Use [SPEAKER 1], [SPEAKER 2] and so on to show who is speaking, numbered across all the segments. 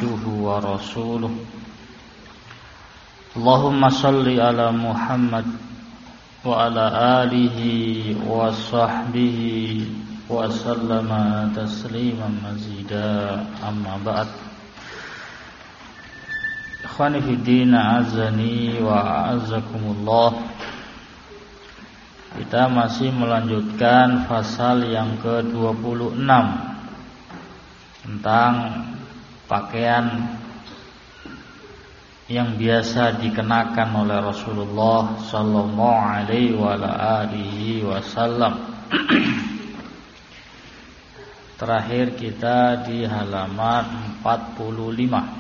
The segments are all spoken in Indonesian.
[SPEAKER 1] عبده ورسوله اللهم صل على محمد وعلى آله وصحبه وسلم تسليما مزيدا أما بعد Ikhwani fi din azani wa a'azzakumullah. Kita masih melanjutkan pasal yang ke-26 tentang pakaian yang biasa dikenakan oleh Rasulullah sallallahu alaihi wa alihi wasallam. Terakhir kita di halaman 45.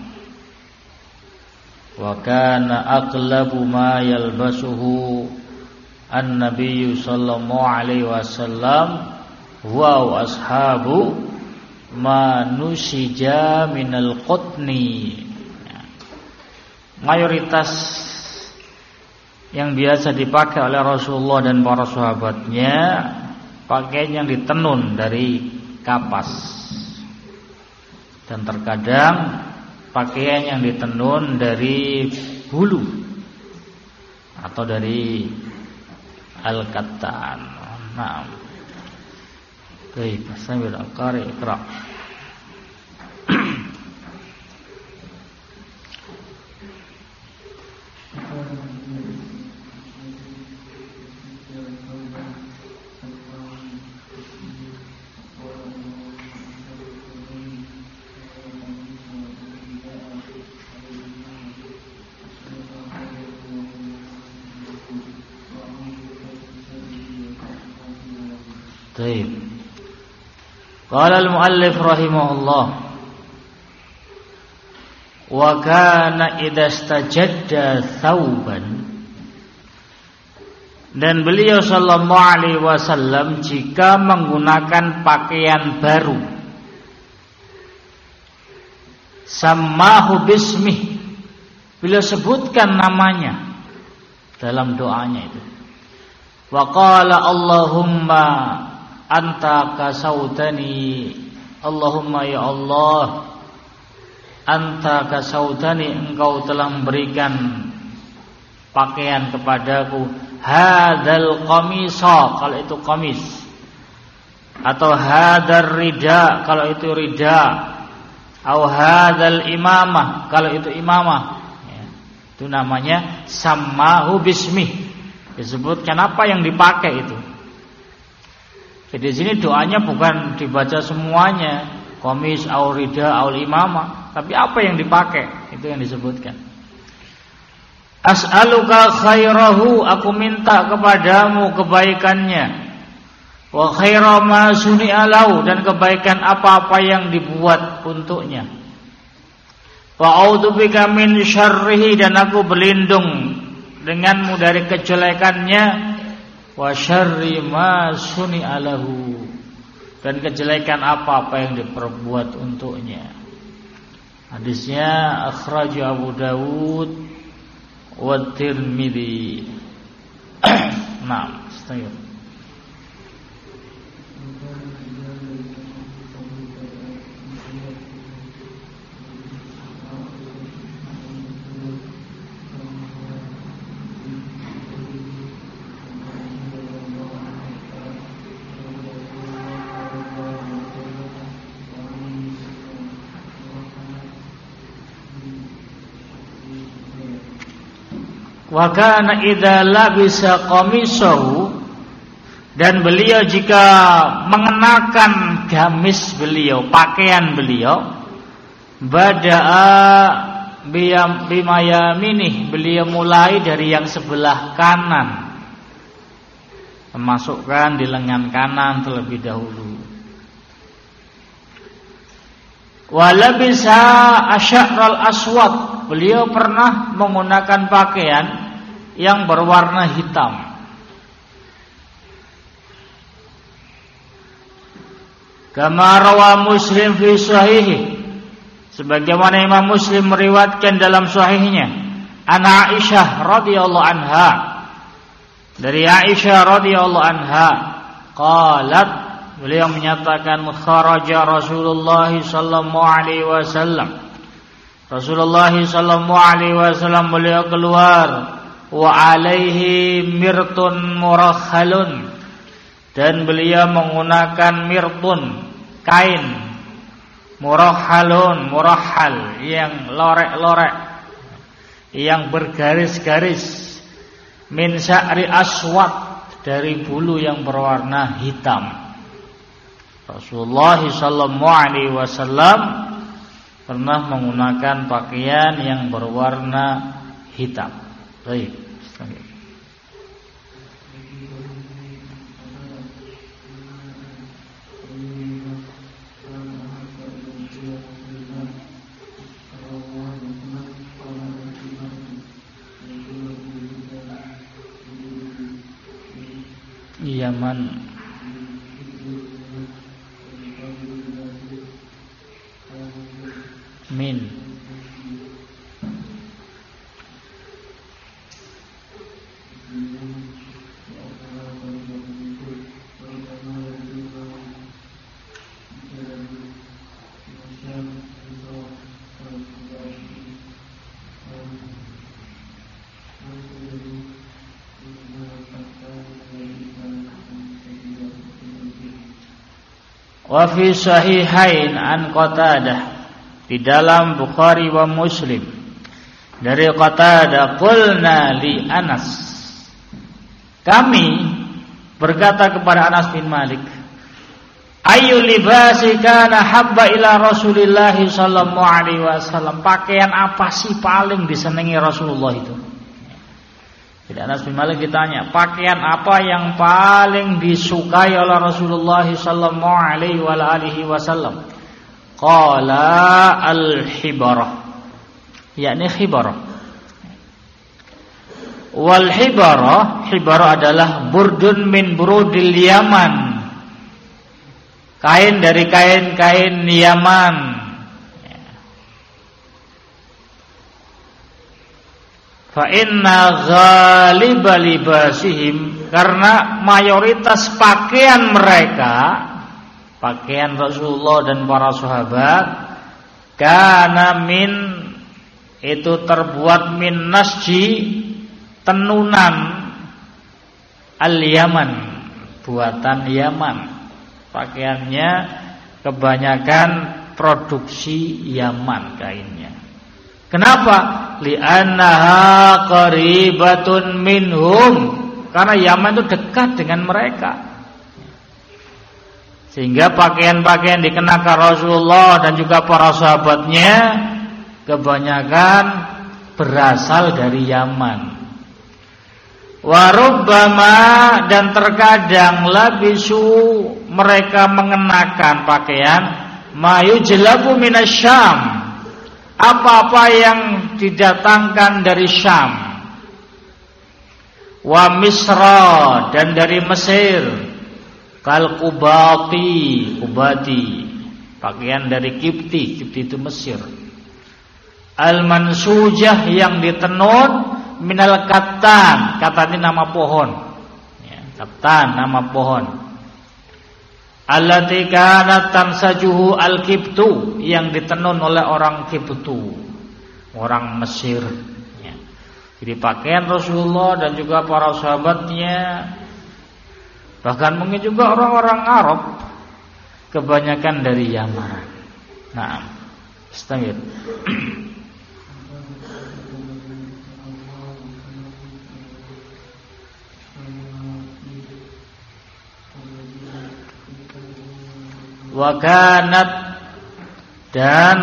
[SPEAKER 1] Wa kana aqlabu ma yalbasuhu an-nabiy sallallahu alaihi wasallam wa ashabu ma nusija minal qutni. Mayoritas yang biasa dipakai oleh Rasulullah dan para sahabatnya pakaian yang ditenun dari kapas, dan terkadang pakaian yang ditenun dari bulu atau dari al-kattan. Nah, baik, sambil qari iqra. Baik. Qala al-muallif rahimahullah wa kana idza istajadda thawban, dan beliau sallallahu alaihi wasallam jika menggunakan pakaian baru sammahu bismih, beliau sebutkan namanya dalam doanya itu. Wa qala Allahumma anta kasautani, Allahumma ya Allah, anta kasautani, engkau telah memberikan pakaian kepadaku, hadzal qamisa, kalau itu qamis, atau hadzal rida, kalau itu rida, atau hadzal imamah, kalau itu imamah ya, itu namanya sammahu bismih, disebutkan apa yang dipakai itu. Jadi di sini doanya bukan dibaca semuanya, qamis, au rida, au imamah, tapi apa yang dipakai itu yang disebutkan. As'aluka khairahu, aku minta kepadamu kebaikannya. Wa khaira ma suni'a lahu, dan kebaikan apa-apa yang dibuat untuknya. Wa a'udzubika min syarrihi, dan aku berlindung denganmu dari kejelekannya. Wa syarri ma suni'a lahu, dan kejelekan apa-apa yang diperbuat untuknya. Hadisnya akhraj Abu Dawud wa Tirmidzi. Nah, setengah. Wa kana idza labisa qamisahu, dan beliau jika mengenakan gamis beliau, pakaian beliau, bada'a bimayaminih, beliau mulai dari yang sebelah kanan, memasukkan di lengan kanan terlebih dahulu. Wa labisa asy'aral aswad, beliau pernah menggunakan pakaian yang berwarna hitam. Kama rawa Muslim fi sahihi, sebagaimana Imam Muslim meriwayatkan dalam sahihnya, an Aisyah radhiyallahu anha, dari Aisyah radhiyallahu anha, qalat, beliau menyatakan, kharaja Rasulullah sallallahu alaihi wasallam, Rasulullah sallallahu alaihi wasallam beliau keluar, wa alaihi mirtun murakhalun, dan beliau menggunakan mirtun, kain murahal yang lorek-lorek, yang bergaris-garis, min sya'ri aswad, dari bulu yang berwarna hitam. Rasulullah sallallahu alaihi wasallam pernah menggunakan pakaian yang berwarna hitam. Baik. Yaman. Min. Wa fi sahihain an Qatadah, di dalam Bukhari wa Muslim dari Qatadah, qulna li Anas, kami berkata kepada Anas bin Malik, ayu libasi kana habba ila Rasulillah sallallahu alaihi wasallam, pakaian apa sih paling disenangi Rasulullah itu? Jadi Anas bin Malik ditanya, pakaian apa yang paling disukai oleh Rasulullah sallallahu alaihi wasallam? Qala al-hibarah, yakni khibarah. Wal hibarah adalah burdun min burudil Yaman, kain dari kain-kain Yaman. Fa inna ghaliba libasihim, karena mayoritas pakaian mereka, pakaian Rasulullah dan para sahabat, kana min, itu terbuat min nasji, tenunan, al-Yaman, buatan Yaman. Pakaiannya kebanyakan produksi Yaman kainnya. Kenapa? Li'annaha qaribatun minhum, karena Yaman itu dekat dengan mereka. Sehingga pakaian-pakaian dikenakan Rasulullah dan juga para sahabatnya kebanyakan berasal dari Yaman. Warubbama, dan terkadang labisu, mereka mengenakan pakaian mayujlabu minasyam, apa-apa yang didatangkan dari Syam, wa Misra, dan dari Mesir, kal kubati, pakaian dari Kipti itu Mesir, al mansujah, yang ditenun, minal katan, katan ini nama pohon, katan nama pohon, allati kanat tansajuhu al-Kiptu, yang ditenun oleh orang Kiptu, orang Mesir. Jadi pakaian Rasulullah dan juga para sahabatnya, bahkan mungkin juga orang-orang Arab, kebanyakan dari Yaman. Nah, istamir. Wakanat, dan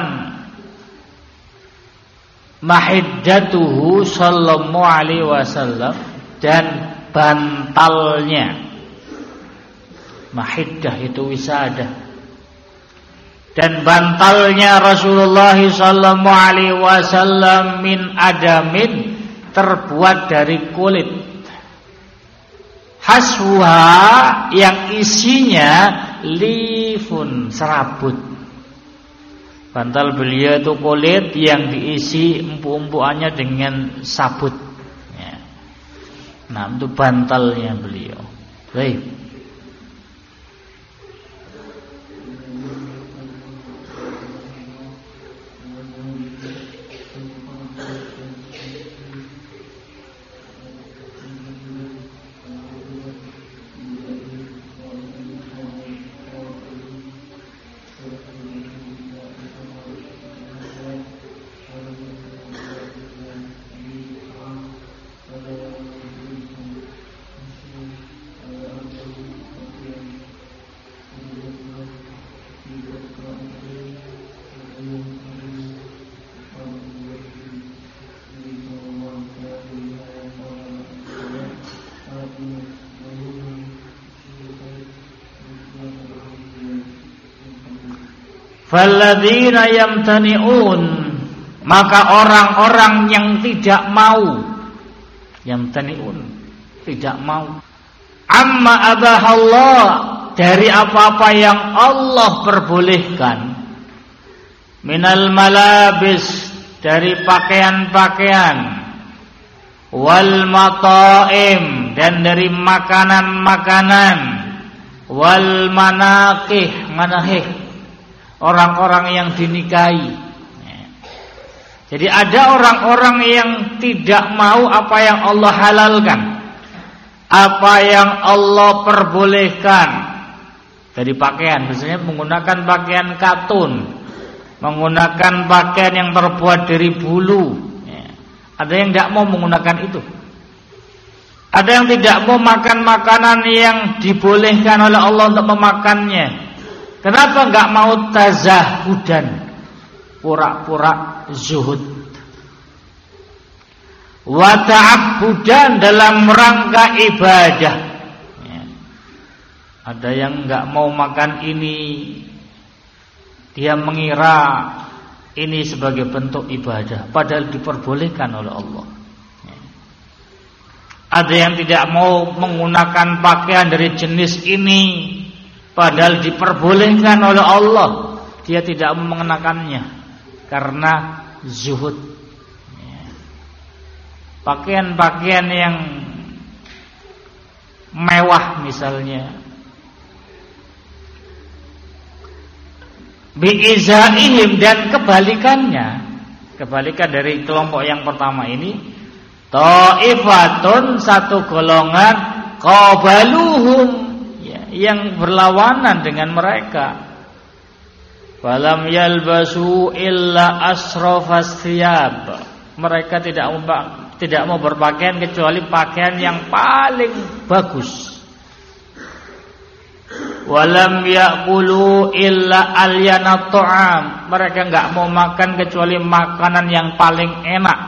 [SPEAKER 1] mahiddatuhu sallallahu alaihi wasallam, dan bantalnya. Mahiddah itu wisadah, dan bantalnya Rasulullah sallallahu alaihi wasallam min adamin, terbuat dari kulit. Haswa, yang isinya lifun, serabut. Bantal beliau itu kulit yang diisi empuk-empukannya dengan sabut. Nah, itu bantalnya beliau. Baik. Falladzina yamtani'un, maka orang-orang yang tidak mau, yamtani'un, tidak mau, amma abahallah, dari apa-apa yang Allah perbolehkan, minal malabis, dari pakaian-pakaian, wal mata'im, dan dari makanan-makanan, wal manakih, orang-orang yang dinikahi. Jadi ada orang-orang yang tidak mau apa yang Allah halalkan, apa yang Allah perbolehkan. Dari pakaian, biasanya menggunakan pakaian katun, menggunakan pakaian yang terbuat dari bulu. Ada yang tidak mau menggunakan itu. Ada yang tidak mau makan makanan yang dibolehkan oleh Allah untuk memakannya. Kenapa enggak mau tazahudan, pura-pura zuhud, wa ta'abbudan, dalam rangka ibadah. Ada yang enggak mau makan ini, dia mengira ini sebagai bentuk ibadah, padahal diperbolehkan oleh Allah. Ada yang tidak mau menggunakan pakaian dari jenis ini, padahal diperbolehkan oleh Allah, dia tidak mengenakannya karena zuhud. Pakaian-pakaian yang mewah misalnya, bi'izaihim, dan kebalikannya, kebalikan dari kelompok yang pertama ini, ta'ifatun, satu golongan, qabaluhum, yang berlawanan dengan mereka, falam yalbasu illa asrafas thiyab, mereka tidak mau berpakaian kecuali pakaian yang paling bagus. Walam ya'kulu illa alyanat ta'am, mereka enggak mau makan kecuali makanan yang paling enak.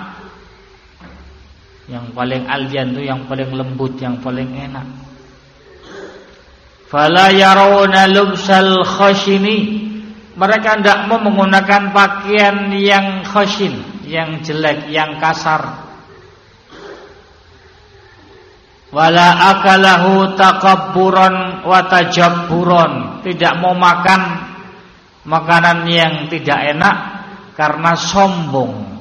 [SPEAKER 1] Yang paling alyan itu yang paling lembut, yang paling enak. Fala yarawna lubsal khashini, mereka tidak mau menggunakan pakaian yang khashin, yang jelek, yang kasar. Wala akalahu takabburan wa tajabburan, tidak mau makan makanan yang tidak enak karena sombong.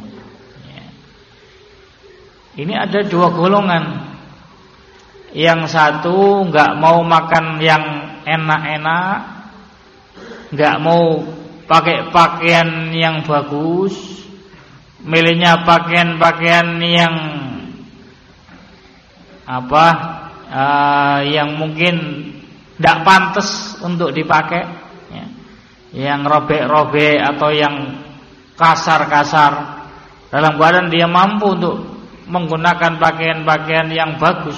[SPEAKER 1] Ini ada dua golongan. Yang satu enggak mau makan yang enak-enak, enggak mau pakai pakaian yang bagus, milihnya pakaian-pakaian yang yang mungkin tidak pantas untuk dipakai, yang robek-robek atau yang kasar-kasar. Dalam keadaan dia mampu untuk menggunakan pakaian-pakaian yang bagus.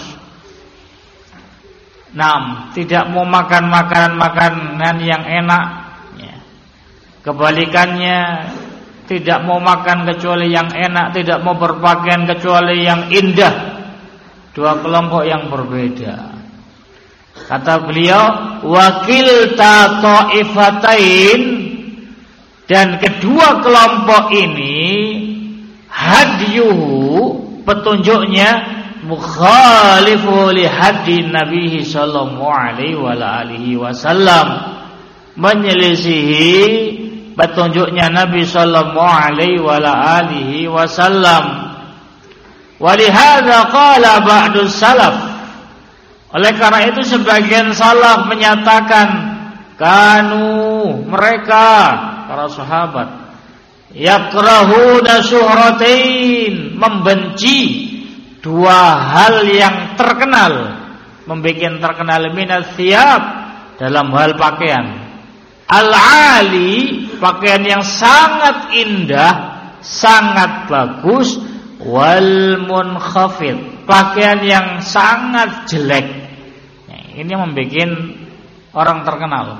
[SPEAKER 1] Tidak mau makan makanan yang enak. Kebalikannya, tidak mau makan kecuali yang enak, tidak mau berpakaian kecuali yang indah. Dua kelompok yang berbeda. Kata beliau, wakilta ta'ifatain, dan kedua kelompok ini hadyuhu, petunjuknya mukhalifu li haddi Nabi sallallahu alaihi wasallam, menyelisihi petunjuknya Nabi sallallahu alaihi wasallam. Walihada qala ba'du salaf, oleh karena itu sebagian salaf menyatakan, kanu, mereka para sahabat, yakrahuna syuhratain, membenci dua hal yang terkenal, membikin terkenal, minats thiyab, dalam hal pakaian, al-ali, pakaian yang sangat indah, sangat bagus, wal munkhafid, pakaian yang sangat jelek. Ini yang membikin orang terkenal.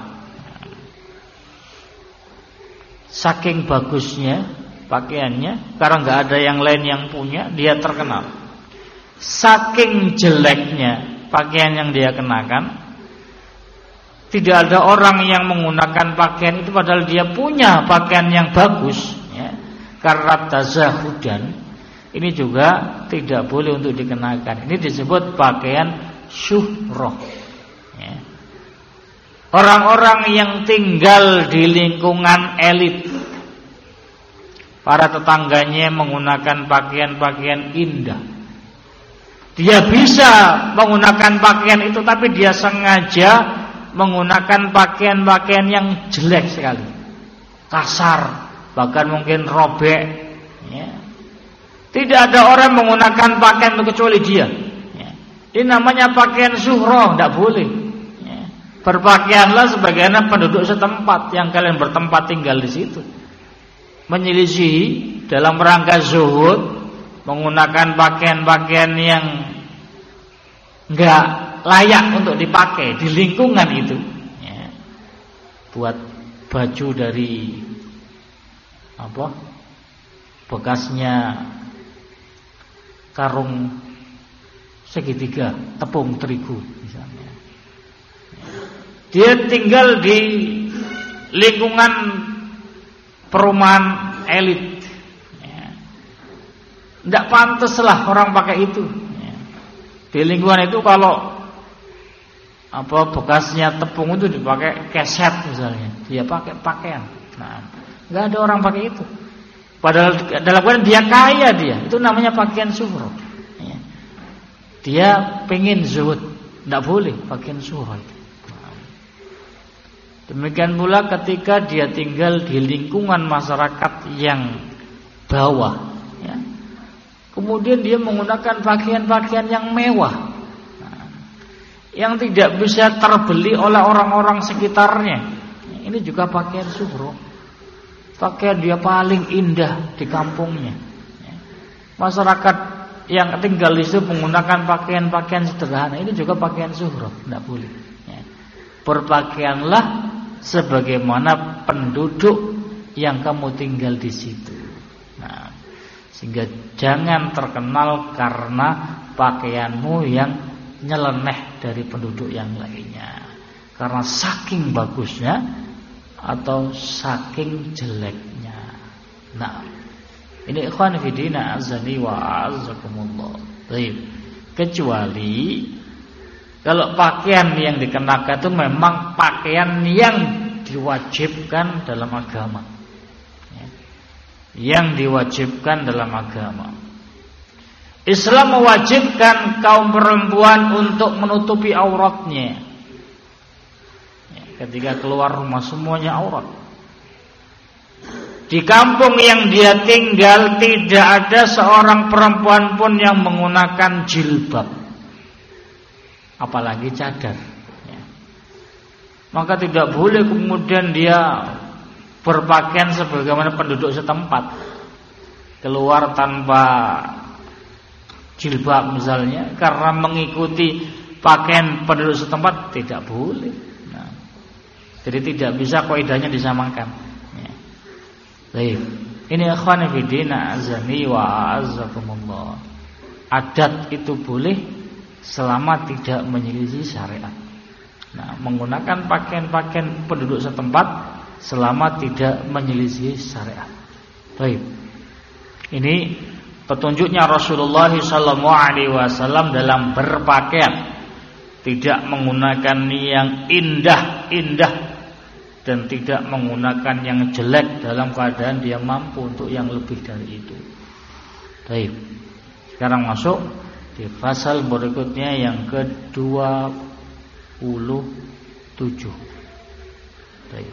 [SPEAKER 1] Saking bagusnya pakaiannya, karena nggak ada yang lain yang punya, dia terkenal. Saking jeleknya pakaian yang dia kenakan, Tidak ada orang yang menggunakan pakaian itu padahal dia punya pakaian yang bagus, ya, karena tazahudan. Ini juga tidak boleh untuk dikenakan. Ini disebut pakaian syuhrah, ya. Orang-orang yang tinggal di lingkungan elit, para tetangganya menggunakan pakaian-pakaian indah. Dia bisa menggunakan pakaian itu, tapi dia sengaja menggunakan pakaian-pakaian yang jelek sekali, kasar, bahkan mungkin robek, ya. Tidak ada orang menggunakan pakaian itu kecuali dia, ya. Ini namanya pakaian syuhrah, tidak boleh, ya. Berpakaianlah sebagaimana penduduk setempat yang kalian bertempat tinggal di situ. Menyelisihi dalam rangka zuhud, menggunakan pakaian-pakaian yang enggak layak untuk dipakai di lingkungan itu, ya. Buat baju dari bekasnya karung segitiga tepung terigu misalnya. Dia tinggal di lingkungan perumahan elit, ya. Tidak pantaslah orang pakai itu, ya. Di lingkungan itu kalau bekasnya tepung itu dipakai keset misalnya, dia pakai pakaian. Nah, nggak ada orang pakai itu. Padahal dalam keadaan dia kaya, dia itu namanya pakaian syuhrah, ya. Dia pengen zuhud, tidak boleh pakaian syuhrah itu. Demikian pula ketika dia tinggal di lingkungan masyarakat yang bawah, ya. Kemudian dia menggunakan pakaian-pakaian yang mewah, yang tidak bisa terbeli oleh orang-orang sekitarnya. Ini juga pakaian syuhrah. Pakaian dia paling indah di kampungnya. Masyarakat yang tinggal di situ menggunakan pakaian-pakaian sederhana. Ini juga pakaian syuhrah, tidak boleh. Berpakaianlah sebagaimana penduduk yang kamu tinggal di situ. Nah, sehingga jangan terkenal karena pakaianmu yang nyeleneh dari penduduk yang lainnya, karena saking bagusnya atau saking jeleknya. Nah, ini ikhwan fillah azani wa azakumullah. Baik. Kecuali kalau pakaian yang dikenakan itu memang pakaian yang diwajibkan dalam agama, ya. Yang diwajibkan dalam agama. Islam mewajibkan kaum perempuan untuk menutupi auratnya, ya, ketika keluar rumah semuanya aurat. Di kampung yang dia tinggal tidak ada seorang perempuan pun yang menggunakan jilbab, apalagi cadar, ya. Maka tidak boleh kemudian dia berpakaian sebagaimana penduduk setempat, keluar tanpa jilbab misalnya, karena mengikuti pakaian penduduk setempat, tidak boleh. Nah, jadi tidak bisa kaidahnya disamakan, ya. Baik, ini ikhwan fillah azani wa azakumullah. Adat itu boleh selama tidak menyelisih syariat. Nah, menggunakan pakaian-pakaian penduduk setempat selama tidak menyelisih syariat. Baik, ini petunjuknya Rasulullah SAW dalam berpakaian, tidak menggunakan yang indah-indah dan tidak menggunakan yang jelek dalam keadaan dia mampu untuk yang lebih dari itu. Baik, sekarang masuk di pasal berikutnya yang ke-27. Baik.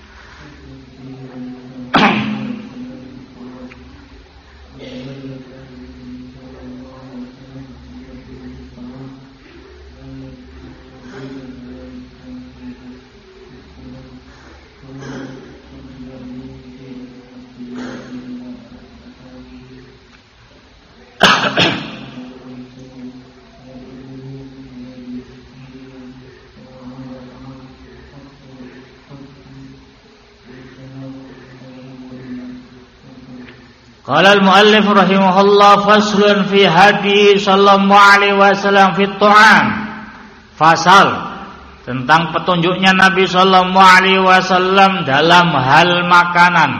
[SPEAKER 1] Qala al-muallif rahimahullah faslun fi hadi sallallahu alaihi wasallam fi tu'am. Fasal tentang petunjuknya Nabi sallallahu alaihi wasallam dalam hal makanan.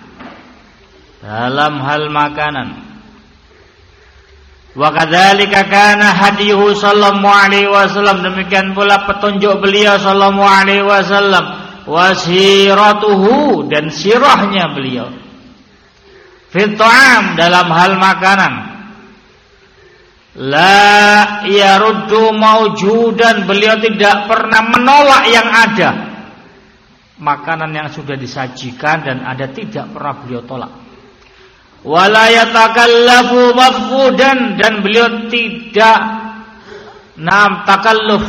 [SPEAKER 1] Dalam hal makanan. Wa kadzalika kana hadiyuhu sallallahu alaihi wasallam, demikian pula petunjuk beliau sallallahu alaihi wasallam, wa siratuhu, dan sirahnya beliau. Fit ta'am, dalam hal makanan. La yaruddu maujudan, beliau tidak pernah menolak yang ada. Makanan yang sudah disajikan dan ada tidak pernah beliau tolak. Wala yatakallafu mafqudan, dan beliau tidak takalluf.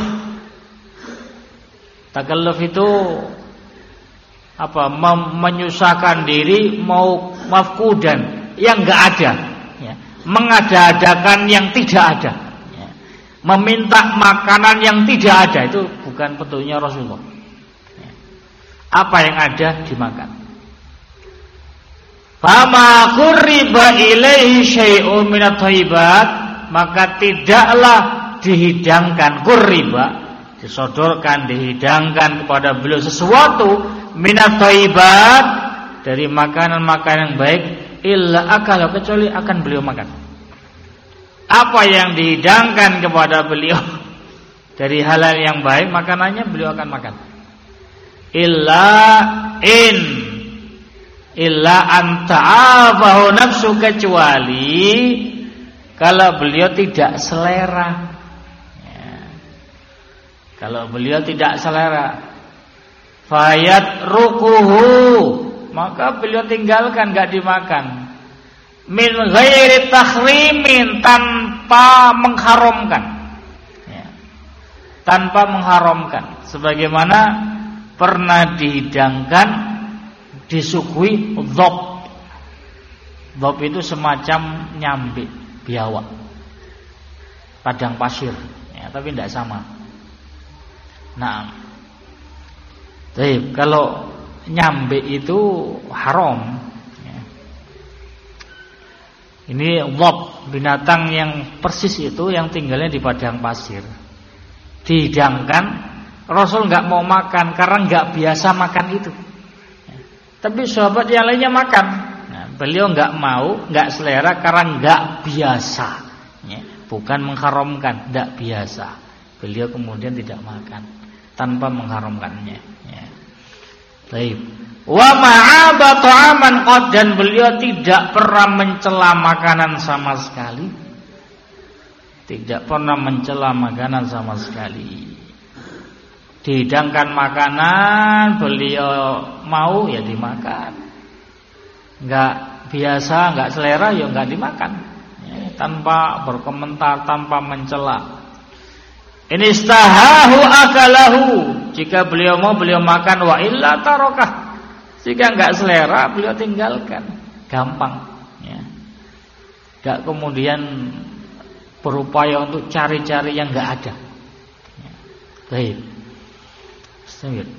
[SPEAKER 1] Takalluf itu apa? Menyusahkan diri, mau mafqudan, yang enggak ada, ya. Mengada-adakan yang tidak ada, ya. Meminta makanan yang tidak ada, itu bukan petunjuknya Rasulullah, ya. Apa yang ada dimakan. Fama qurriba ilaihi syai'un minat thayyibat, maka tidaklah dihidangkan, qurriba, disodorkan, dihidangkan kepada beliau sesuatu minat thayyibat, dari makanan-makanan yang baik, illa akala, kecuali akan beliau makan. Apa yang dihidangkan kepada beliau dari halal yang baik, makanannya beliau akan makan. Illa anta'afahu nafsu, kecuali kalau beliau tidak selera, ya. Kalau beliau tidak selera, fayat rukuhu, maka beliau tinggalkan, gak dimakan. Min ghairi takhrimin, tanpa mengharamkan, ya. Tanpa mengharamkan, sebagaimana pernah dihidangkan, disuguhi dhab. Dhab itu semacam nyambe, biawak, padang pasir, ya, tapi tidak sama. Nah, kalau nyambe itu haram, ya. Ini dhab, binatang yang persis itu, yang tinggalnya di padang pasir, dihidangkan. Rasul nggak mau makan karena nggak biasa makan itu. Tapi sahabat yang lainnya makan. Nah, beliau nggak mau, nggak selera karena nggak biasa, ya. Bukan mengharamkan, nggak biasa. Beliau kemudian tidak makan tanpa mengharamkannya, ya. Baik. Wa ma'aba ta'aman qad, dan beliau tidak pernah mencela makanan sama sekali. Tidak pernah mencela makanan sama sekali. Dihidangkan makanan, beliau mau ya dimakan. Enggak biasa, enggak selera ya enggak dimakan, ya, tanpa berkomentar, tanpa mencela. In istahahu akalahu, jika beliau mau beliau makan, wa illa tarakah, jika enggak selera beliau tinggalkan. Gampang, ya. Enggak kemudian berupaya untuk cari-cari yang enggak ada, ya. Baik. Sengit.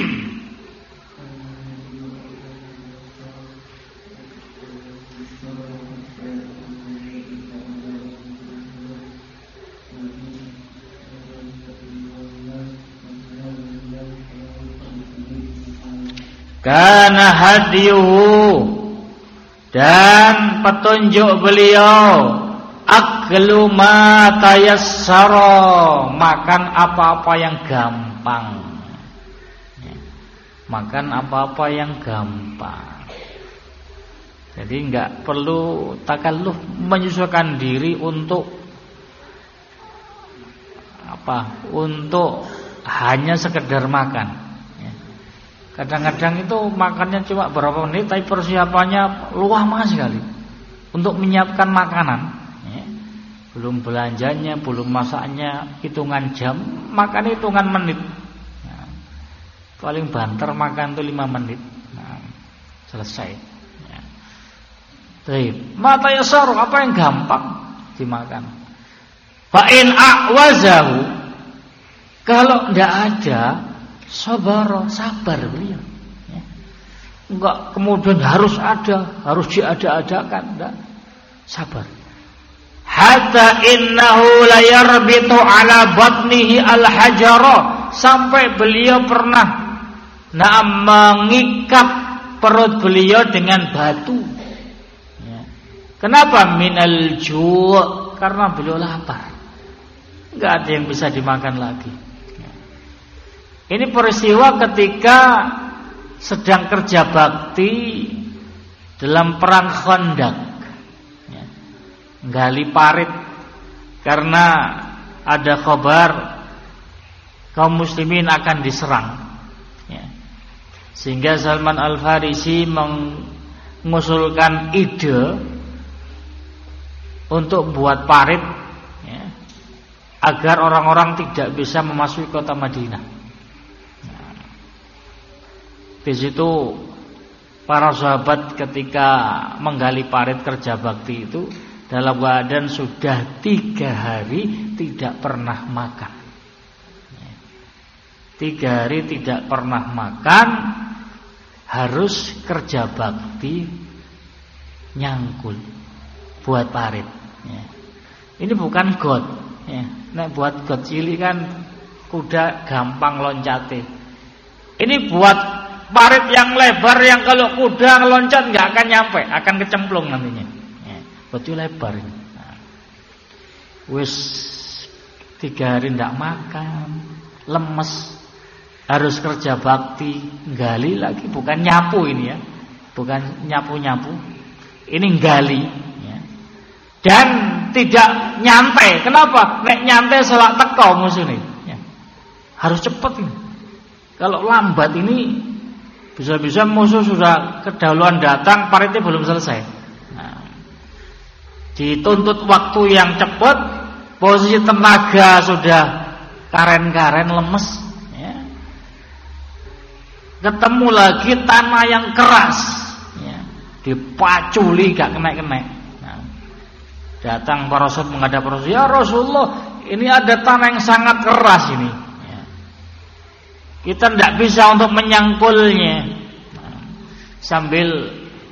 [SPEAKER 1] Kana hadiyuhu, dan petunjuk beliau, aklu ma tayassara, makan apa-apa yang gampang. Makan apa-apa yang gampang. Jadi enggak perlu takalluf, menyusahkan diri untuk apa? Untuk hanya sekedar makan. Kadang-kadang itu makannya cuma berapa menit, tapi persiapannya lama sekali untuk menyiapkan makanan. Belum belanjanya, belum masaknya, hitungan jam, makan hitungan menit. Paling banter makan itu 5 menit, nah, selesai, ya. Mata yasar, apa yang gampang dimakan. Fa in a'wazahu, kalau tidak ada, sabar beliau, ya. Enggak kemudian harus ada, harus diada-adakan, enggak, sabar. Hatta innahu la yarbitu ala batnihi al-hajara, sampai beliau pernah mengikat perut beliau dengan batu. Ya. Kenapa? Minal ju', karena beliau lapar. Enggak ada yang bisa dimakan lagi. Ya. Ini peristiwa ketika sedang kerja bakti dalam perang Khandaq. Ya. Gali parit karena ada kabar kaum muslimin akan diserang. Ya. Sehingga Salman Al-Farisi mengusulkan ide untuk buat parit, ya, agar orang-orang tidak bisa memasuki kota Madinah. Nah, di situ para sahabat ketika menggali parit kerja bakti itu dalam keadaan sudah 3 hari tidak pernah makan. 3 hari tidak pernah makan, harus kerja bakti nyangkul buat parit. Ya. Ini bukan got. Ya. Nek buat got cilik kan kuda gampang loncate. Ini buat parit yang lebar yang kalau kuda loncat nggak akan nyampe, akan kecemplung nantinya. Ya. Betul lebar ini. Nah. Wis 3 hari ndak makan, lemes. Harus kerja bakti, gali lagi, bukan nyapu ini ya, bukan nyapu-nyapu, ini gali, ya. Dan tidak nyantai. Kenapa? Nek nyantai selak teko musuh ini, ya. Harus cepat ini. Kalau lambat ini bisa-bisa musuh sudah kedahuluan datang, paritnya belum selesai. Nah, dituntut waktu yang cepat, posisi tenaga sudah karen-karen lemes. Ketemu lagi tanah yang keras, ya, dipaculi gak kena-kena. Nah, datang para sahabat menghadap Rasul, ya Rasulullah, ini ada tanah yang sangat keras ini. Ya. Kita tidak bisa untuk menyangkulnya. Nah, sambil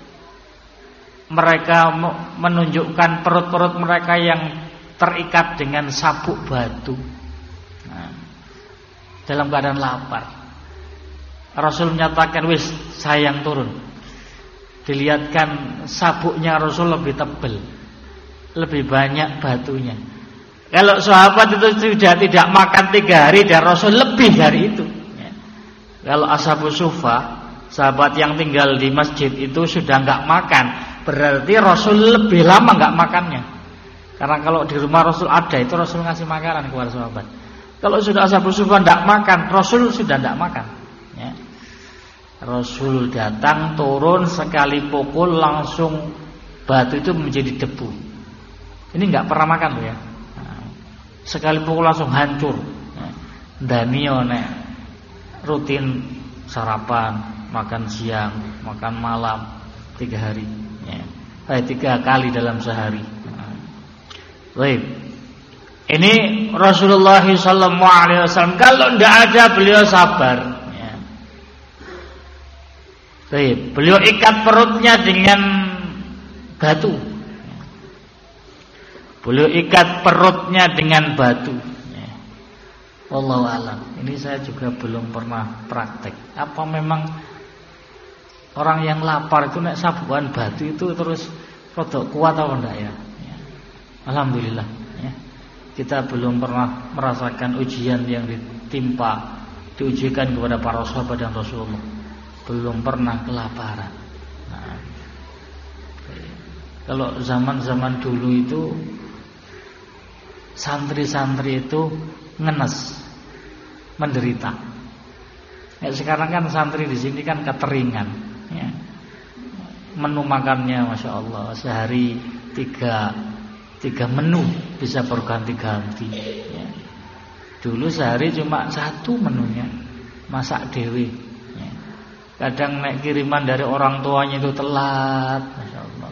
[SPEAKER 1] mereka menunjukkan perut-perut mereka yang terikat dengan sabuk batu. Nah, dalam keadaan lapar. Rasul menyatakan, wis saya yang turun. Dilihatkan sabuknya Rasul lebih tebal, lebih banyak batunya. Kalau sahabat itu sudah tidak makan 3 hari dan Rasul lebih dari itu. Ya. Kalau Ashabus Sufa, sahabat yang tinggal di masjid itu sudah enggak makan, berarti Rasul lebih lama enggak makannya. Karena kalau di rumah Rasul ada, itu Rasul ngasih makanan kepada sahabat. Kalau sudah Ashabus Sufa enggak makan, Rasul sudah enggak makan. Ya. Rasul datang, turun, sekali pukul langsung batu itu menjadi debu. Ini enggak pernah makan loh ya. Sekali pukul langsung hancur. Danio nek rutin sarapan, makan siang, makan malam 3 hari. 3 kali dalam sehari. Baik. Ini Rasulullah SAW. Kalau tidak ada beliau sabar. Baik, beliau ikat perutnya dengan batu. Beliau ikat perutnya dengan batu. Wallahu a'lam. Ini saya juga belum pernah praktek. Apa memang orang yang lapar itu nek sabukan batu itu terus rodok kuat atau enggak ya? Alhamdulillah ya. Kita belum pernah merasakan ujian yang diujikan kepada para sahabat dan Rasulullah. Belum pernah kelaparan. Nah, kalau zaman-zaman dulu itu santri-santri itu ngenes, menderita. Ya, sekarang kan santri di sini kan keteringan. Ya. Menu makannya, masya Allah, sehari 3 menu bisa berganti-ganti. Ya. Dulu sehari cuma 1 menunya, masak dewe. Kadang naik kiriman dari orang tuanya itu telat, masya Allah.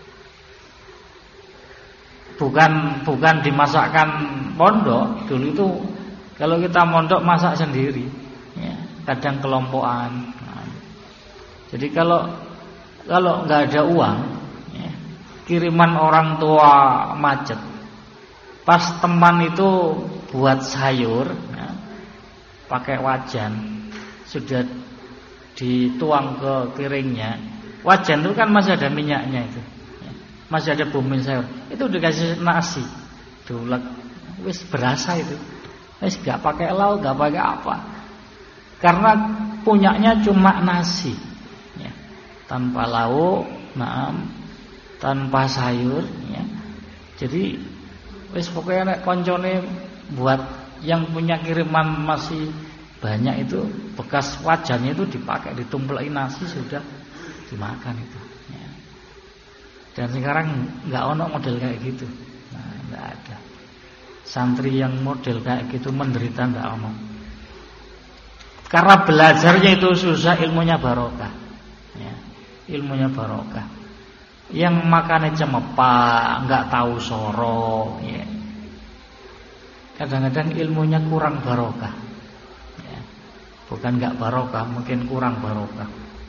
[SPEAKER 1] Bukan dimasakkan pondok. Dulu itu kalau kita mondok masak sendiri, ya, kadang kelompokan. Nah, jadi kalau nggak ada uang, ya, kiriman orang tua macet. Pas teman itu buat sayur, ya, pakai wajan, sudah dituang ke piringnya. Wajan itu kan masih ada minyaknya itu, masih ada bumbu sayur. Itu dikasih nasi, diulek, wis berasa itu. Wis gak pakai lauk, gak pakai apa. Karena punyanya cuma nasi, ya. Tanpa lauk, tanpa sayur, ya. Jadi wis pokoknya nek koncone buat yang punya kiriman masih banyak itu, bekas wajannya itu dipakai, ditumpleki nasi sudah dimakan itu, ya. Dan sekarang nggak ono model kayak gitu, nggak ada. Santri yang model kayak gitu menderita nggak ono. Karena belajarnya itu susah, ilmunya barokah, ya. Ilmunya barokah. Yang makannya cemepak, nggak tahu soro, ya. Kadang-kadang ilmunya kurang barokah, ya. Bukan nggak barokah, mungkin kurang barokah.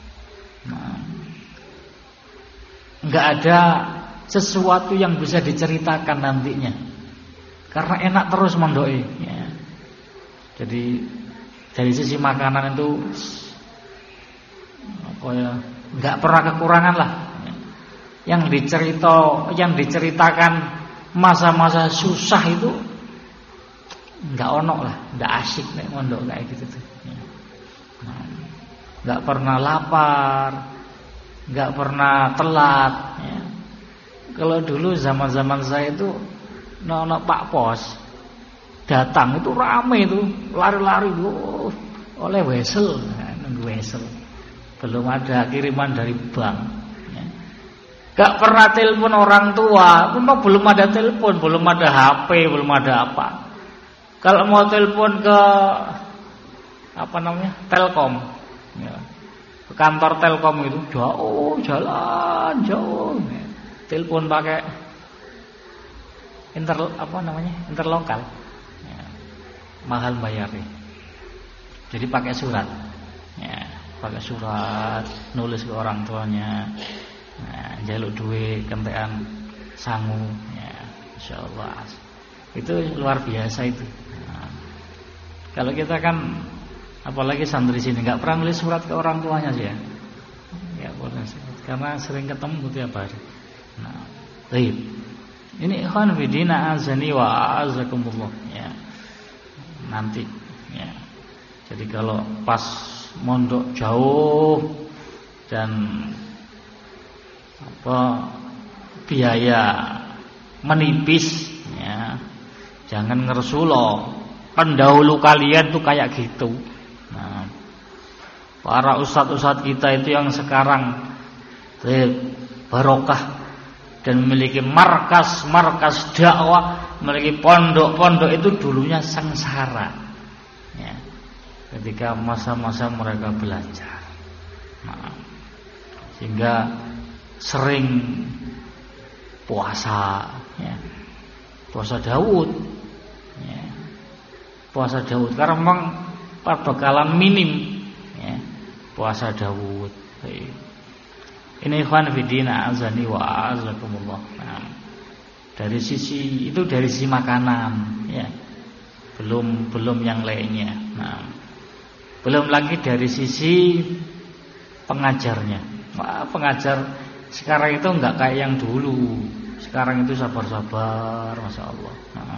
[SPEAKER 1] Nggak ada sesuatu yang bisa diceritakan nantinya, karena enak terus mondoi, ya. Jadi dari sisi makanan itu apa ya, nggak pernah kekurangan lah. Yang diceritakan masa-masa susah itu nggak ono lah, nggak asik nih mondok kayak gitu tuh. Nggak pernah lapar, nggak pernah telat, ya. Kalau dulu zaman-zaman saya itu nono Pak Pos datang itu rame itu, lari-lari oleh wesel, nunggu wesel. Belum ada kiriman dari bank, ya. Gak pernah telepon orang tua, memang belum ada telepon, belum ada HP, belum ada apa. Kalau mau telepon ke apa namanya, Telkom, ya, ke kantor Telkom itu jauh, jalan jauh, ya. Telepon pakai interlokal, ya. Mahal bayarnya. Jadi pakai surat, ya, pakai surat, nulis ke orang tuanya, nah, jaluk duit kentekan sangu, ya, insyaallah. Itu luar biasa itu. Nah, kalau kita kan, apalagi santri sini nggak pernah nulis surat ke orang tuanya sih, ya. Ya boleh, karena sering ketemu tiap hari. Nah, baik. Ini ikhwan fillah azani wa azakumullah, ya. Nanti, ya. Jadi kalau pas mondok jauh dan biaya menipis, ya, jangan ngersulo. Pendahulu kalian tuh kayak gitu. Nah, para ustadz-ustadz kita itu yang sekarang barokah dan memiliki markas dakwah, memiliki pondok-pondok, itu dulunya sengsara, ya, ketika masa-masa mereka belajar. Nah, sehingga sering puasa, ya, puasa Daud, ya, puasa Daud karena memang perbekalan minim, ya, puasa Daud. Ini ikhwan fillah azani wa azakumullah. Nah, dari sisi itu, dari sisi makanan, ya, belum yang lainnya. Nah, belum lagi dari sisi pengajarnya. Wah, pengajar sekarang itu enggak kayak yang dulu. Sekarang itu sabar-sabar, masya Allah. Nah,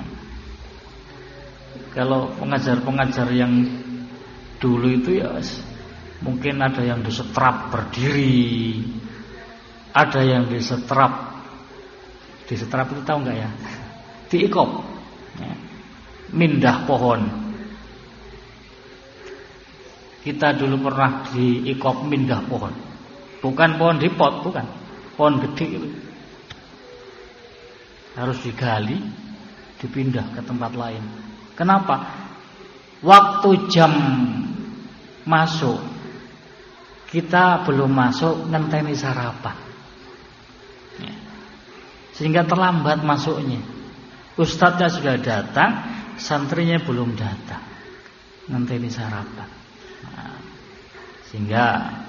[SPEAKER 1] kalau pengajar-pengajar yang dulu itu ya mungkin ada yang disetrap berdiri, ada yang disetrap itu tahu enggak ya? Diikop, ya. Mindah pohon. Kita dulu pernah diikop mindah pohon. Bukan pohon di pot, bukan. Pohon gede itu. Harus digali, dipindah ke tempat lain. Kenapa? Waktu jam masuk, kita belum masuk, ngenteni sarapan, ya. Sehingga terlambat masuknya. Ustadznya sudah datang, santrinya belum datang, ngenteni sarapan. Nah, sehingga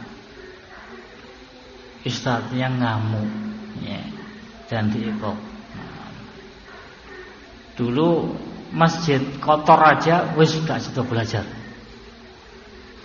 [SPEAKER 1] ustadznya ngamuk, ya, dan diikop. Nah, dulu masjid kotor aja wis gak sido belajar.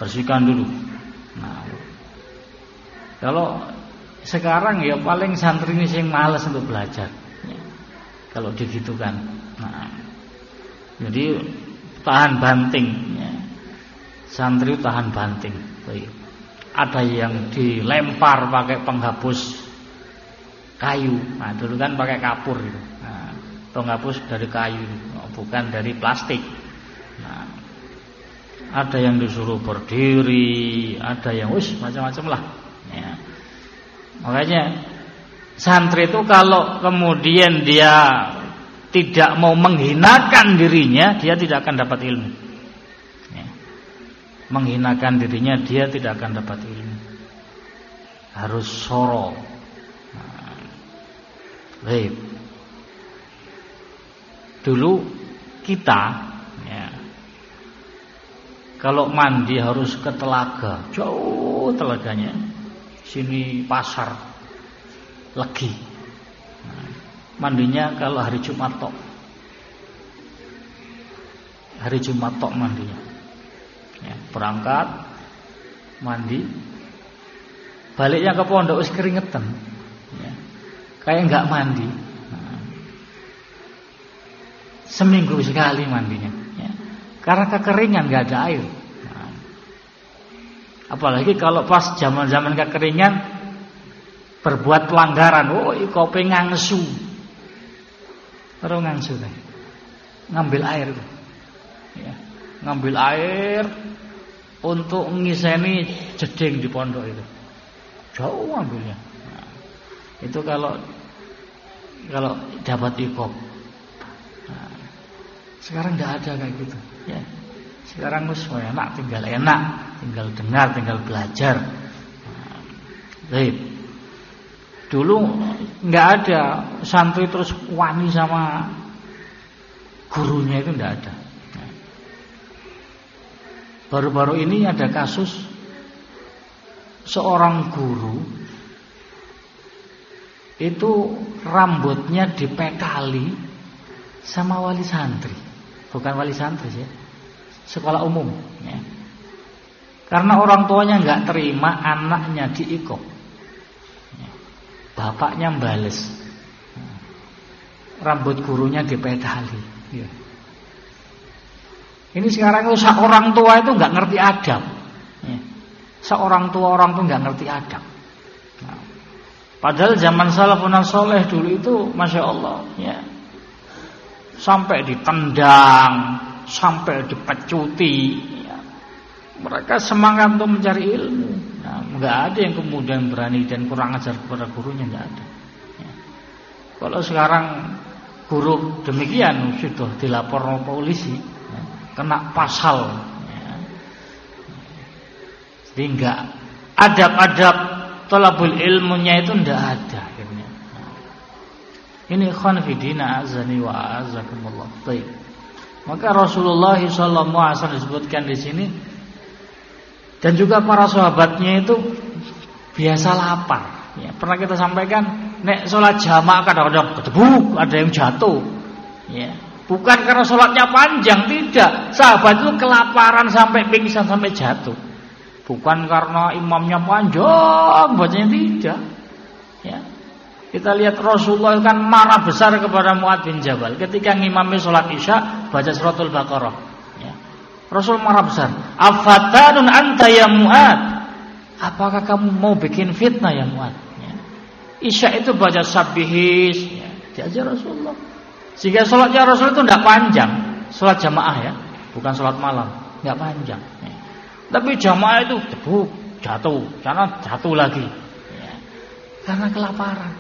[SPEAKER 1] bersihkan dulu. Nah, kalau sekarang ya paling santri ini yang malas untuk belajar. Ya. Kalau digitukan. Nah, jadi tahan banting. Ya. Santri tahan banting. Baik. Ada yang dilempar pakai penghapus kayu. Nah, dulu kan pakai kapur gitu. Nah, penghapus dari kayu, bukan dari plastik. Nah, ada yang disuruh berdiri, ada yang macam-macam lah. Ya. Makanya santri itu kalau kemudian dia tidak mau menghinakan dirinya, dia tidak akan dapat ilmu. Ya. Menghinakan dirinya, dia tidak akan dapat ilmu. Harus soro. Nah, baik. Dulu kita, ya, kalau mandi harus ke telaga, jauh telaganya. Sini pasar Legi. Nah, mandinya kalau hari Jumat tok. Hari Jumat tok mandinya. Ya, berangkat mandi, baliknya ke pondok wis keringetan. Ya, kayak enggak mandi. Nah, seminggu sekali mandinya. Ya, karena kekeringan, enggak ada air. Apalagi kalau pas zaman-zaman kekeringan berbuat pelanggaran, kopi ngangsu. Baru ngangsu kan. Ngambil air. Ya, ngambil air untuk ngiseni jeding di pondok itu. Jauh ambilnya. Nah, itu kalau dapat ikop. Nah, sekarang enggak ada kayak gitu, ya. Sekarang wis enak, tinggal dengar, tinggal belajar. Baik. Dulu enggak ada santri terus wani sama gurunya, itu enggak ada. Baru-baru ini ada kasus seorang guru itu rambutnya dipekali sama wali santri. Bukan wali santri ya, sekolah umum ya. Karena orang tuanya enggak terima anaknya diikop ya. Bapaknya bales, rambut gurunya dipedali ya. Ini sekarang orang tua itu enggak ngerti adab ya. Seorang tua enggak ngerti adab. Nah, padahal zaman salafun saleh dulu itu Masya Allah ya, sampai ditendang, sampai dipecuti ya. Mereka semangat untuk mencari ilmu. Nah, enggak ada yang kemudian berani dan kurang ajar kepada gurunya, enggak ada ya. Kalau sekarang guru demikian sudah dilapor oleh polisi ya, kena pasal ya. Jadi enggak adab-adab thalabul ilmunya itu enggak ada akhirnya. Nah, ini ikhwan fillah azani wa azakumullah. Baik. Maka Rasulullah SAW disebutkan di sini, dan juga para sahabatnya itu biasa lapar. Ya, pernah kita sampaikan, nek sholat jamaah kadang-kadang kedebuk, ada yang jatuh. Ya, bukan karena sholatnya panjang, tidak. Sahabat itu kelaparan sampai pingsan, sampai jatuh. Bukan karena imamnya panjang, bacanya tidak. Ya. Kita lihat Rasulullah kan marah besar kepada Mu'adz bin Jabal ketika ngimami sholat isya baca suratul Baqarah ya. Rasul marah besar. Afatanun anta ya Mu'adz, apakah kamu mau bikin fitnah ya Mu'adz ya. Isya itu baca sabbihis ya, diajar Rasulullah. Sehingga sholatnya Rasul itu tidak panjang, sholat jamaah ya, bukan sholat malam, tidak panjang ya. Tapi jamaah itu debuk, jatuh, karena jatuh lagi ya, karena kelaparan.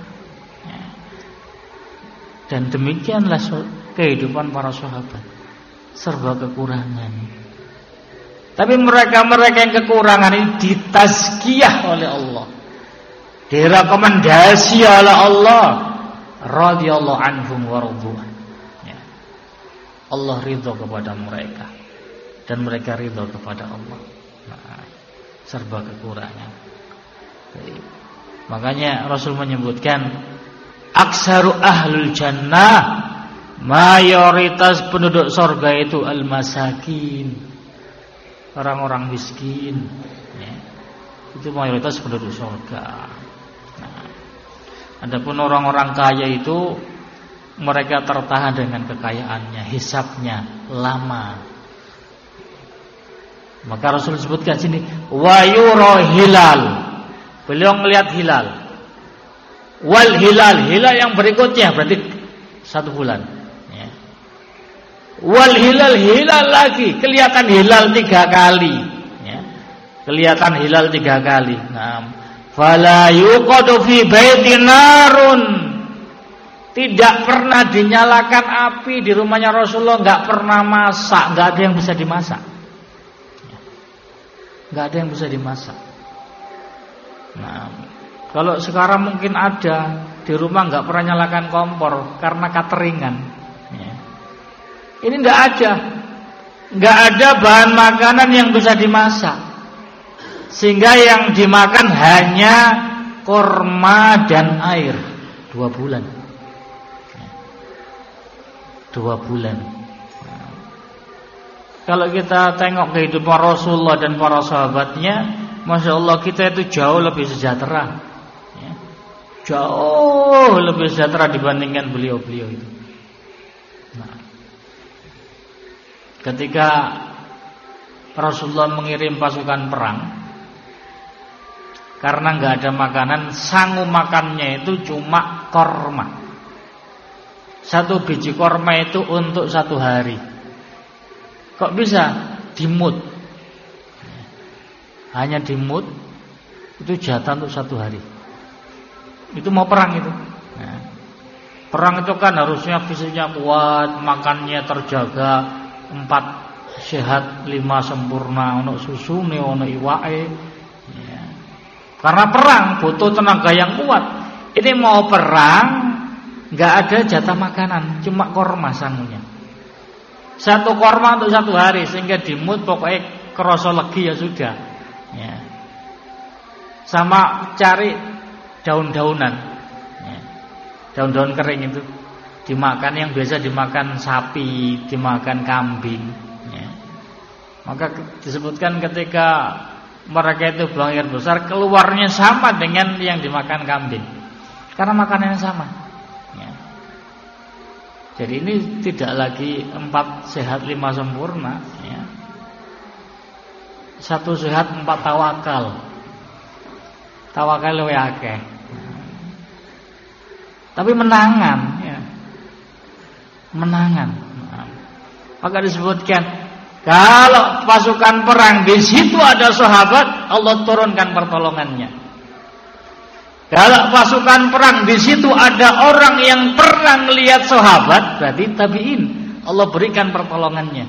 [SPEAKER 1] Dan demikianlah kehidupan para sahabat, serba kekurangan. Tapi mereka-mereka yang kekurangan ini ditazkiyah oleh Allah, direkomendasi oleh Allah, radhiyallahu anhum wa radwan ya. Allah ridha kepada mereka dan mereka ridha kepada Allah. Nah, serba kekurangan. Jadi, makanya Rasul menyebutkan aksaru ahlul jannah, mayoritas penduduk surga itu al-masakin, orang-orang miskin, ya. Itu mayoritas penduduk surga. Nah, adapun orang-orang kaya itu mereka tertahan dengan kekayaannya, hisabnya lama. Maka Rasul sebutkan sini wa yura hilal. Beliau melihat hilal. Wal hilal, hilal yang berikutnya berarti 1 bulan, ya. Wal hilal, hilal lagi, kelihatan hilal 3 kali, ya. Kelihatan hilal 3 kali. Nah, fala yuqadu fi baitin narun. Tidak pernah dinyalakan api di rumahnya Rasulullah, enggak pernah masak, enggak ada yang bisa dimasak. Enggak ada yang bisa dimasak. Nah, kalau sekarang mungkin ada di rumah enggak pernah nyalakan kompor karena cateringan, ya. Ini enggak ada. Enggak ada bahan makanan yang bisa dimasak. Sehingga yang dimakan hanya kurma dan air 2 bulan. 2 bulan. Kalau kita tengok kehidupan Rasulullah dan para sahabatnya, Masya Allah, kita itu jauh lebih sejahtera, ya. Jauh lebih sejahtera dibandingkan beliau-beliau itu. Nah, ketika Rasulullah mengirim pasukan perang, karena nggak ada makanan, sanggup makannya itu cuma korma. 1 biji korma itu untuk 1 hari. Kok bisa? Dimut. Hanya dimut, itu jatah untuk 1 hari. Itu mau perang itu. Nah, perang itu kan harusnya fisiknya kuat, makannya terjaga, 4 sehat, 5 sempurna, ono susune, ono iwake, ya. Karena perang butuh tenaga yang kuat. Ini mau perang, nggak ada jatah makanan, cuma korma sangunya. 1 korma untuk 1 hari, sehingga dimut pokoknya kerasa legi ya sudah, ya. Sama cari daun-daunan, ya. Daun-daun kering itu dimakan, yang biasa dimakan sapi, dimakan kambing, ya. Maka disebutkan ketika mereka itu buang air besar, keluarnya sama dengan yang dimakan kambing, karena makanannya sama. Jadi ini tidak lagi 4 sehat 5 sempurna, ya. 1 sehat 4 tawakal. Tawakal luwih akeh. Tapi menangan, ya. Menangan. Maka disebutkan kalau pasukan perang di situ ada sahabat, Allah turunkan pertolongannya. Kalau pasukan perang di situ ada orang yang pernah melihat sahabat, berarti tabi'in, Allah berikan pertolongannya.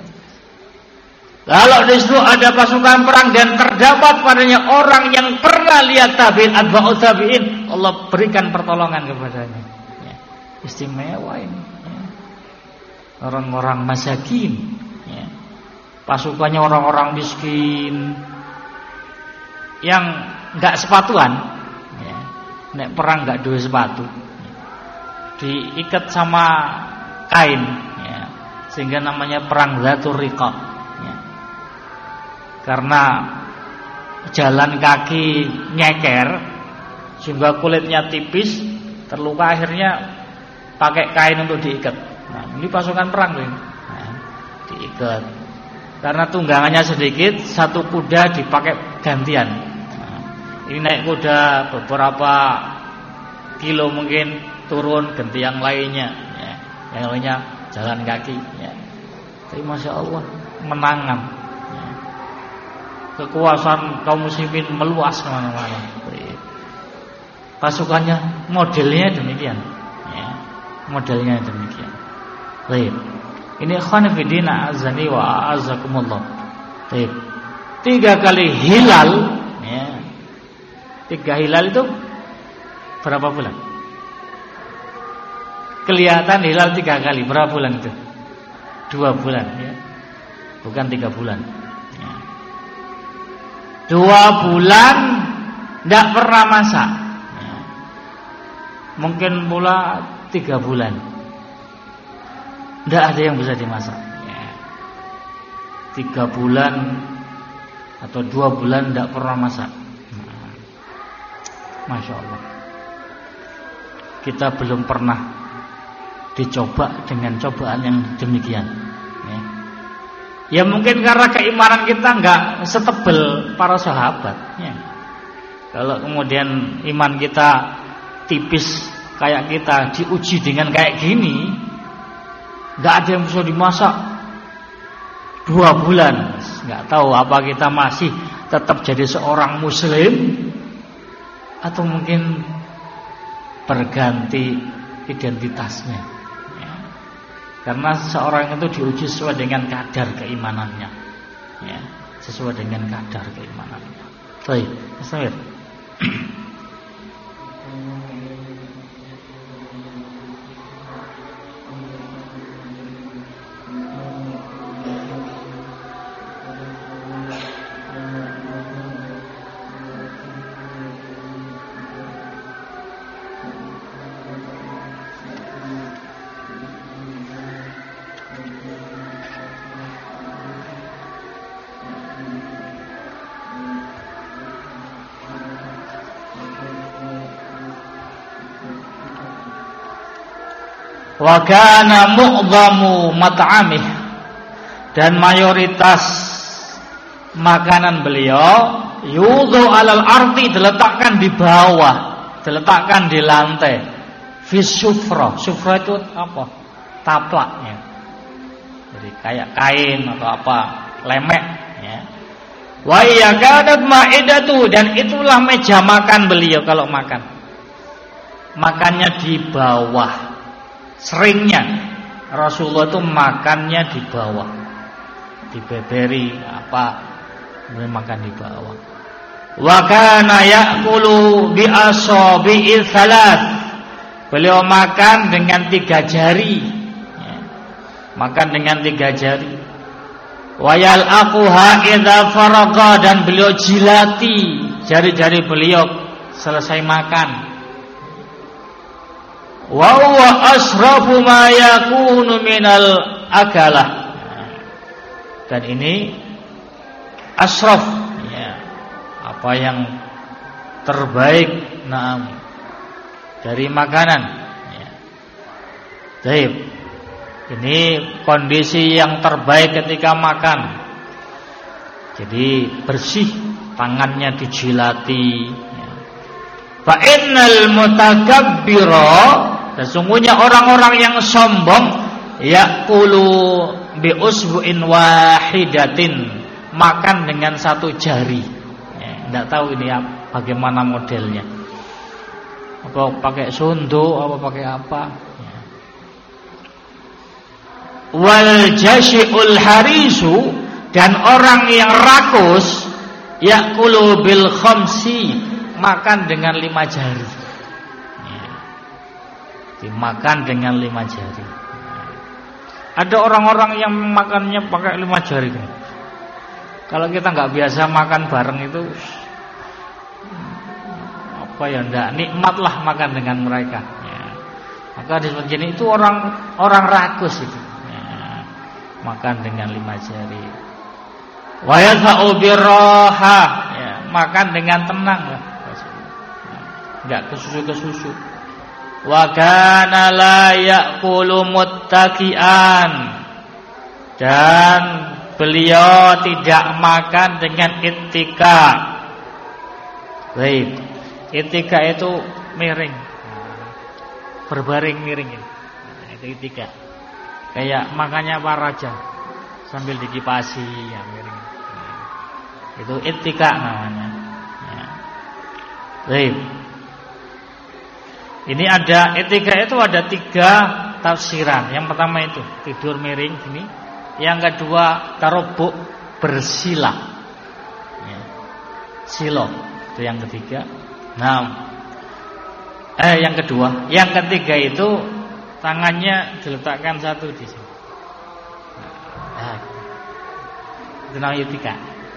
[SPEAKER 1] Kalau di situ ada pasukan perang dan terdapat padanya orang yang pernah lihat tabi'in, atba'ut tabi'in, Allah berikan pertolongan kepadanya. Ya. Istimewa ini, ya. Orang-orang masakin, ya. Pasukannya orang-orang miskin yang enggak sepatuan. Nek perang nggak duwe sepatu, diikat sama kain, ya. Sehingga namanya perang Dzatur Riqa, ya. Karena jalan kaki nyeker, sehingga kulitnya tipis, terluka, akhirnya pakai kain untuk diikat. Nah, ini pasukan perang tuh, nah, diikat. Karena tunggangannya sedikit, 1 kuda dipakai gantian. Ini naik kuda beberapa kilo mungkin, turun ganti yang lainnya, ya. Yang lainnya jalan kaki, ya. Tapi Masya Allah menangan, ya. Kekuasaan kaum muslimin meluas kemana-mana. Pasukannya modelnya demikian, ya. Modelnya demikian. Baik. Ini ikhwan fillah azani wa a'azzakumullah. Baik. 3 kali hilal, ya. 3 hilal itu berapa bulan? Kelihatan hilal 3 kali, berapa bulan itu? 2 bulan, ya. Bukan 3 bulan, ya. 2 bulan tidak pernah masak, ya. Mungkin pula 3 bulan tidak ada yang bisa dimasak, ya. 3 bulan atau 2 bulan tidak pernah masak. Masya Allah. Kita belum pernah dicoba dengan cobaan yang demikian. Ya mungkin karena keimanan kita enggak setebal para sahabat. Kalau kemudian iman kita tipis kayak kita diuji dengan kayak gini, enggak ada yang bisa dimasak 2 bulan. Enggak tahu apa kita masih tetap jadi seorang muslim atau mungkin berganti identitasnya. Karena seorang itu diuji sesuai dengan kadar keimanannya. Sesuai dengan kadar keimanannya. Baik, Mas. Wa kana mu'dhamu mat'amih, dan mayoritas makanan beliau yudhu alal ardi, diletakkan di bawah, diletakkan di lantai. Fi sufra. Sufra itu apa? Taplaknya. Jadi kayak kain atau apa, lemek ya. Wa hiya kanat ma'idatu, dan itulah meja makan beliau kalau makan. Makannya di bawah. Seringnya Rasulullah itu makannya di bawah, dibeberi apa, kemudian makan di bawah. Wa kana ya'kulu bi asabi'il thalath, beliau makan dengan 3 jari ya. Makan dengan 3 jari. Wa yal'aquha idza faraqa, dan beliau jilati jari-jari beliau selesai makan. Wa huwa asrafu ma yakunu minal akalah, dan ini asraf ya, apa yang terbaik dari makanan ya. Baik, ini kondisi yang terbaik ketika makan. Jadi bersih, tangannya dijilati ya. Fa innal mutakabbira, sesungguhnya orang-orang yang sombong yaqulu bi usbu'in wahidatin, makan dengan 1 jari. Tidak tahu ini bagaimana modelnya. Apa pakai sundo, apa pakai apa? Wal jashi'ul harisu, dan orang yang rakus yaqulu bil khamsi, makan dengan 5 jari. Dimakan dengan 5 jari. Ada orang-orang yang makannya pakai 5 jari. Kalau kita nggak biasa makan bareng itu apa ya, enggak nikmat lah makan dengan mereka ya. Maka disebut jenis itu orang rakus itu ya. Makan dengan 5 jari. Wa yasa'u birraha ya, makan dengan tenang lah. Enggak kesusu. Wa kana la ya'kulu muttaqian, dan beliau tidak makan dengan ittika. Baik, ittika itu miring, berbaring miring itu ittika. Kayak makannya para raja sambil dikipasi ya, miring. Itu ittika namanya ya. Baik, ini ada etika, itu ada 3 tafsiran. Yang pertama itu tidur miring gini. Yang kedua tarobuk, bersila ya. Silo itu yang ketiga. Yang kedua. Yang ketiga itu tangannya diletakkan 1 di sini. Itu namanya etika.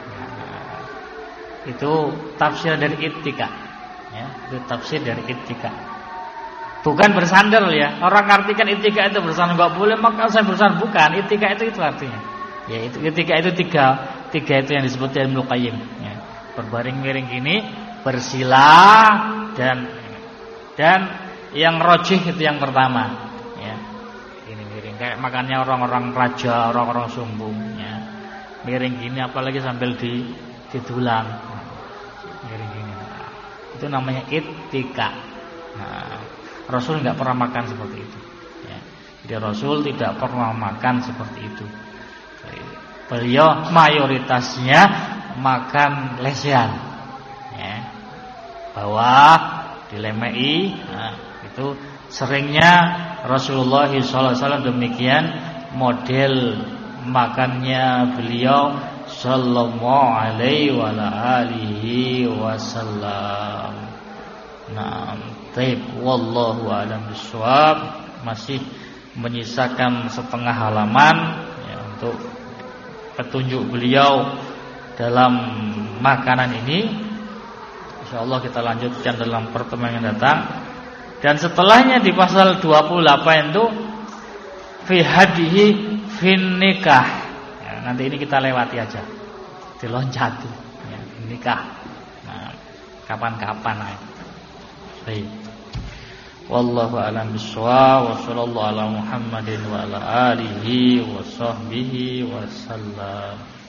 [SPEAKER 1] Itu tafsir dari etika ya. Itu tafsir dari etika. Bukan bersandar ya. Orang artikan itika itu bersandar, enggak boleh maka saya bersandar, bukan. Itika itu artinya. Ya itu ketika itu tiga itu yang disebut Ibnu Qayyim. Ya. Berbaring miring gini, bersila dan yang rojih itu yang pertama. Ya. Ini miring kayak makannya orang-orang raja, orang-orang sombong. Ya. Miring gini, apalagi sambil didulang. Miring gini. Itu namanya ittika. Nah, Rasul nggak pernah makan seperti itu. Ya. Jadi Rasul tidak pernah makan seperti itu. Beliau mayoritasnya makan lesehan, ya. Bawah dilemei. Nah, itu seringnya Rasulullah SAW demikian model makannya beliau sallallahu alaihi wa alihi wasallam. Nah, taib wallahu a'lam bishawab. Masih menyisakan setengah halaman ya, untuk petunjuk beliau dalam makanan ini. Insyaallah kita lanjutkan dalam pertemuan yang datang. Dan setelahnya di pasal 28 itu fi hadihi fin nikah. Ya, nanti ini kita lewati aja. Diloncati ya, nikah. Nah, kapan-kapan aja. Baik. Wallahu a'lam bishawab wa sallallahu ala Muhammadin wa ala alihi wa sahbihi wa sallam.